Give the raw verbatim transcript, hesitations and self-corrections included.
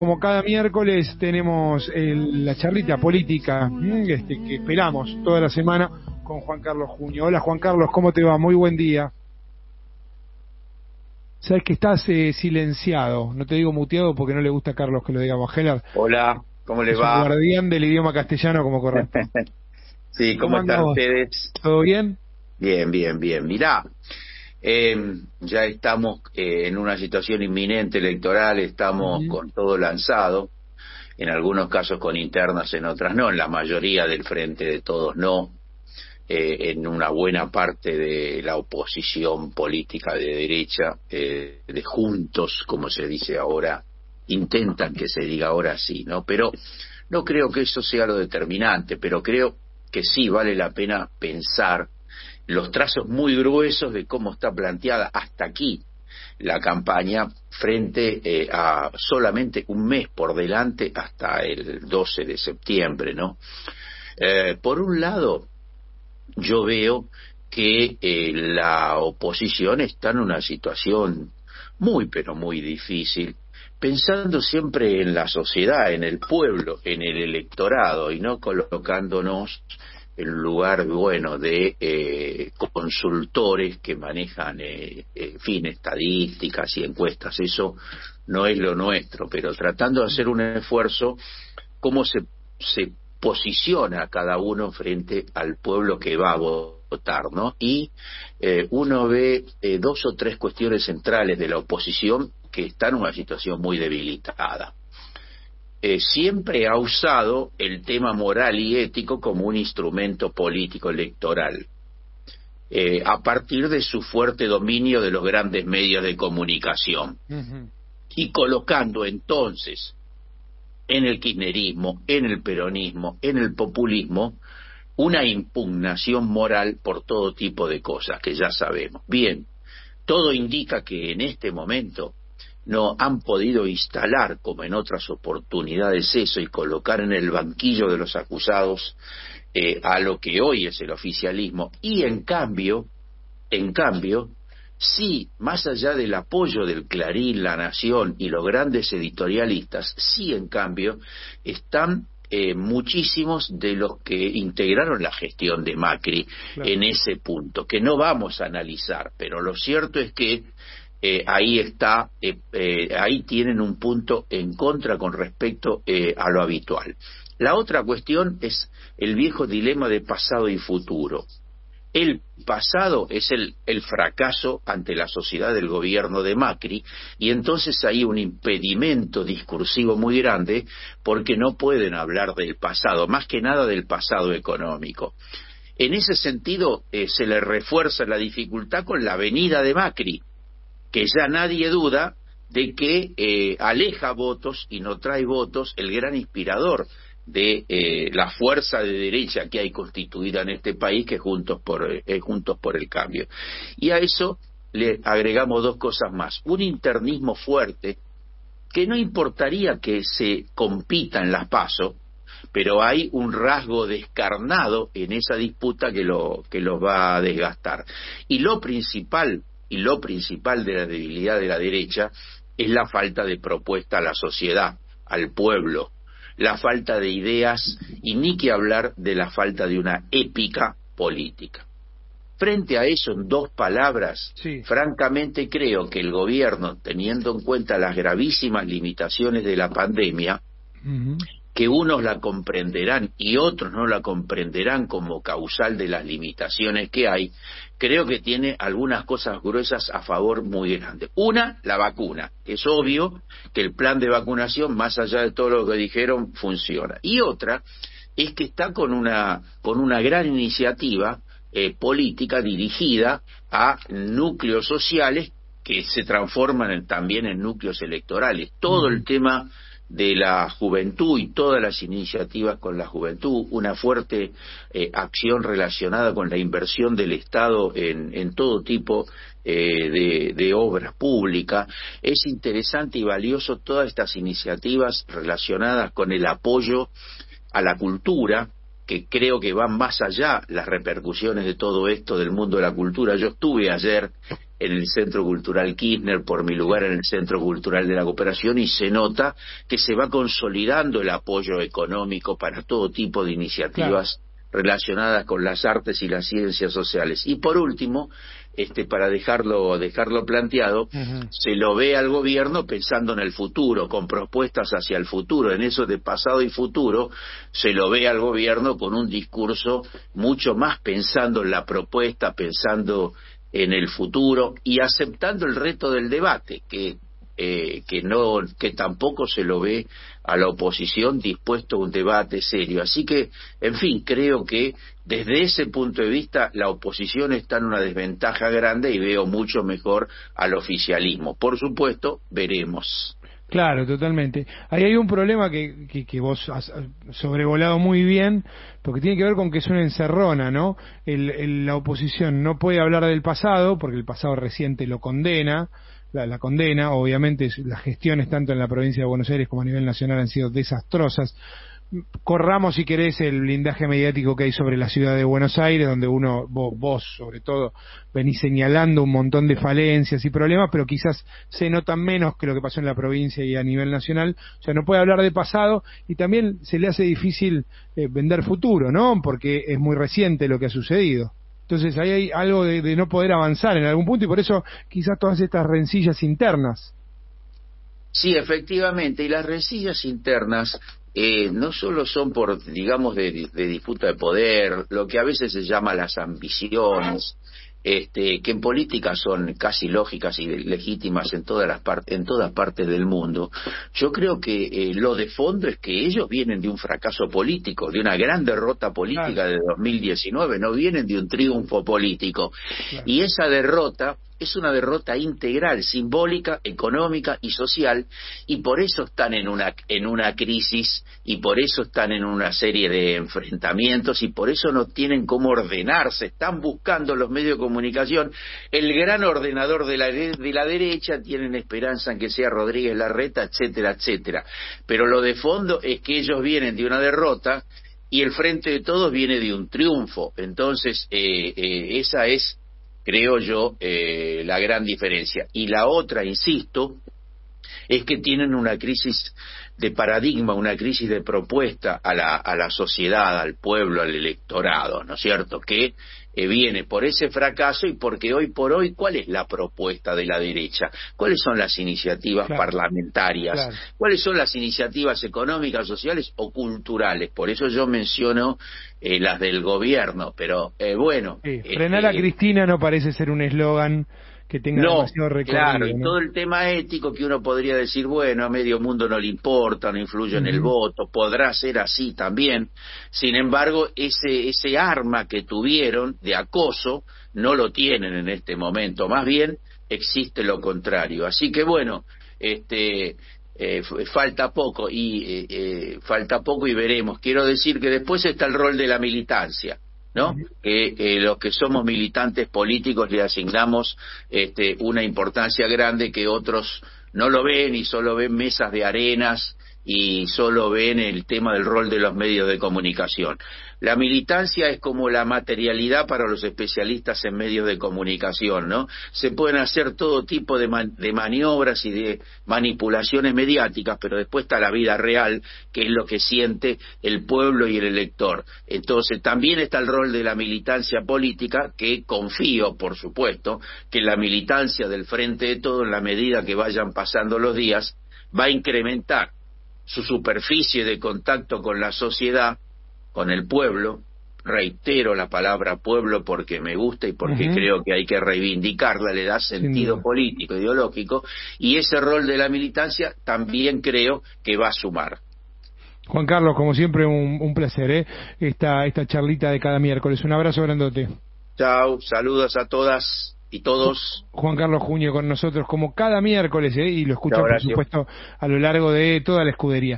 Como cada miércoles tenemos el- la charlita política ¿m? este, que esperamos toda la semana con Juan Carlos Junio. Hola Juan Carlos, ¿cómo te va? Muy buen día. Sabes que estás eh, silenciado, no te digo muteado porque no le gusta a Carlos que lo digamos. Heller Hola, ¿cómo le es un va? guardián del idioma castellano como corresponde. Sí, ¿Cómo ¿cómo andás están vos? ustedes? ¿Todo bien? Bien, bien, bien. Mirá, eh, ya estamos eh, en una situación inminente electoral, estamos Ujú. con todo lanzado, en algunos casos con internas, en otras no, en la mayoría del frente de todos no, eh, en una buena parte de la oposición política de derecha, eh, de juntos, como se dice ahora, intentan que se diga ahora sí, ¿no? Pero no creo que eso sea lo determinante, pero creo que sí vale la pena pensar los trazos muy gruesos de cómo está planteada hasta aquí la campaña frente eh, a solamente un mes por delante hasta el doce de septiembre, ¿no? Eh, por un lado, yo veo que eh, la oposición está en una situación muy, pero muy difícil, pensando siempre en la sociedad, en el pueblo, en el electorado, y no colocándonos en lugar, bueno, de eh, consultores que manejan, eh, en fin, estadísticas y encuestas. Eso no es lo nuestro, pero tratando de hacer un esfuerzo, cómo se, se posiciona cada uno frente al pueblo que va a votar, ¿no? Y eh, uno ve eh, dos o tres cuestiones centrales de la oposición que está en una situación muy debilitada. Eh, siempre ha usado el tema moral y ético como un instrumento político electoral, eh, a partir de su fuerte dominio de los grandes medios de comunicación, Ujú. y colocando entonces en el kirchnerismo, en el peronismo, en el populismo, una impugnación moral por todo tipo de cosas que ya sabemos. Bien, todo indica que en este momento no han podido instalar, como en otras oportunidades, eso y colocar en el banquillo de los acusados eh, a lo que hoy es el oficialismo, y en cambio, en cambio, sí, más allá del apoyo del Clarín, La Nación y los grandes editorialistas, sí, en cambio, están eh, muchísimos de los que integraron la gestión de Macri Claro. en ese punto, que no vamos a analizar, pero lo cierto es que eh, ahí está, eh, eh, ahí tienen un punto en contra con respecto eh, a lo habitual. La otra cuestión es el viejo dilema de pasado y futuro. El pasado es el, el fracaso ante la sociedad del gobierno de Macri, y entonces hay un impedimento discursivo muy grande porque no pueden hablar del pasado, más que nada del pasado económico. En ese sentido, eh, se le refuerza la dificultad con la venida de Macri, que ya nadie duda de que eh, aleja votos y no trae votos, el gran inspirador de eh, la fuerza de derecha que hay constituida en este país, que es Juntos por, eh, Juntos por el Cambio. Y a eso le agregamos dos cosas más: un internismo fuerte, que no importaría que se compita en las PASO, pero hay un rasgo descarnado en esa disputa que lo que los va a desgastar. Y lo principal, y lo principal de la debilidad de la derecha es la falta de propuesta a la sociedad, al pueblo, la falta de ideas, y ni que hablar de la falta de una épica política. Frente a eso, en dos palabras, Sí. francamente creo que el gobierno, teniendo en cuenta las gravísimas limitaciones de la pandemia, Ujú. que unos la comprenderán y otros no la comprenderán como causal de las limitaciones que hay, creo que tiene algunas cosas gruesas a favor muy grandes. Una, la vacuna. Es obvio que el plan de vacunación, más allá de todo lo que dijeron, funciona. Y otra es que está con una, con una gran iniciativa eh, política dirigida a núcleos sociales que se transforman en, también en núcleos electorales. Todo Ujú. el tema de la juventud y todas las iniciativas con la juventud, una fuerte eh, acción relacionada con la inversión del Estado en, en todo tipo eh, de, de obras públicas. Es interesante y valioso todas estas iniciativas relacionadas con el apoyo a la cultura, que creo que van más allá las repercusiones de todo esto del mundo de la cultura. Yo estuve ayer en el Centro Cultural Kirchner por mi lugar en el Centro Cultural de la Cooperación y se nota que se va consolidando el apoyo económico para todo tipo de iniciativas claro. relacionadas con las artes y las ciencias sociales. Y por último, este para dejarlo dejarlo planteado, uh-huh. se lo ve al gobierno pensando en el futuro, con propuestas hacia el futuro. En eso de pasado y futuro, se lo ve al gobierno con un discurso mucho más pensando en la propuesta, pensando en el futuro y aceptando el reto del debate, que eh, que no que tampoco se lo ve a la oposición dispuesto a un debate serio. Así que, en fin, creo que desde ese punto de vista la oposición está en una desventaja grande y veo mucho mejor al oficialismo. Por supuesto, veremos. Claro, totalmente. Ahí hay un problema que, que, que vos has sobrevolado muy bien, porque tiene que ver con que es una encerrona, ¿no? El, el, la oposición no puede hablar del pasado, porque el pasado reciente lo condena, la, la condena, obviamente las gestiones tanto en la provincia de Buenos Aires como a nivel nacional han sido desastrosas. Corramos, si querés, el blindaje mediático que hay sobre la ciudad de Buenos Aires, donde uno, vos, vos sobre todo, venís señalando un montón de falencias y problemas, pero quizás se notan menos que lo que pasó en la provincia y a nivel nacional. O sea, no puede hablar de pasado y también se le hace difícil eh, vender futuro, ¿no? Porque es muy reciente lo que ha sucedido. Entonces ahí hay algo de, de no poder avanzar en algún punto y por eso quizás todas estas rencillas internas. Sí, efectivamente, y las rencillas internas eh, no solo son por, digamos, de, de disputa de poder, lo que a veces se llama las ambiciones, este, que en política son casi lógicas y legítimas en todas las partes, en todas partes del mundo. Yo creo que eh, lo de fondo es que ellos vienen de un fracaso político, de una gran derrota política claro. de dos mil diecinueve, no vienen de un triunfo político. Claro. Y esa derrota es una derrota integral, simbólica, económica y social, y por eso están en una en una crisis, y por eso están en una serie de enfrentamientos, y por eso no tienen cómo ordenarse. Están buscando los medios de comunicación el gran ordenador de la de la derecha, tienen esperanza en que sea Rodríguez Larreta, etcétera, etcétera. Pero lo de fondo es que ellos vienen de una derrota y el Frente de Todos viene de un triunfo. Entonces, eh, eh, esa es, creo yo, eh, la gran diferencia. Y la otra, insisto, es que tienen una crisis de paradigma, una crisis de propuesta a la, a la sociedad, al pueblo, al electorado, ¿no es cierto?, que eh, viene por ese fracaso y porque hoy por hoy, ¿cuál es la propuesta de la derecha? ¿Cuáles son las iniciativas claro, parlamentarias? Claro. ¿Cuáles son las iniciativas económicas, sociales o culturales? Por eso yo menciono eh, las del gobierno, pero eh, bueno... Sí, frenar este, a Cristina no parece ser un eslogan que tenga no, demasiado recorrido. Claro, y ¿no? todo el tema ético que uno podría decir, bueno, a medio mundo no le importa, no influye uh-huh. en el voto, podrá ser así también. Sin embargo, ese ese arma que tuvieron de acoso no lo tienen en este momento, más bien existe lo contrario. Así que bueno, este eh, falta poco y eh, eh, falta poco y veremos. Quiero decir que después está el rol de la militancia, ¿no? Que eh, los que somos militantes políticos le asignamos este, una importancia grande que otros no lo ven y solo ven mesas de arenas y solo ven el tema del rol de los medios de comunicación. La militancia es como la materialidad para los especialistas en medios de comunicación, ¿no? Se pueden hacer todo tipo de, man- de maniobras y de manipulaciones mediáticas, pero después está la vida real, que es lo que siente el pueblo y el elector. Entonces también está el rol de la militancia política, que confío, por supuesto, que la militancia del Frente de Todos, en la medida que vayan pasando los días, va a incrementar su superficie de contacto con la sociedad, con el pueblo. Reitero la palabra pueblo porque me gusta y porque uh-huh. creo que hay que reivindicarla, le da sentido sí. político, ideológico, y ese rol de la militancia también creo que va a sumar. Juan Carlos, como siempre, un, un placer, ¿eh? Esta, esta charlita de cada miércoles. Un abrazo grandote. Chao, saludos a todas y todos. Juan Carlos Juño con nosotros como cada miércoles, ¿eh? Y lo escuchan, por supuesto, a lo largo de toda la escudería.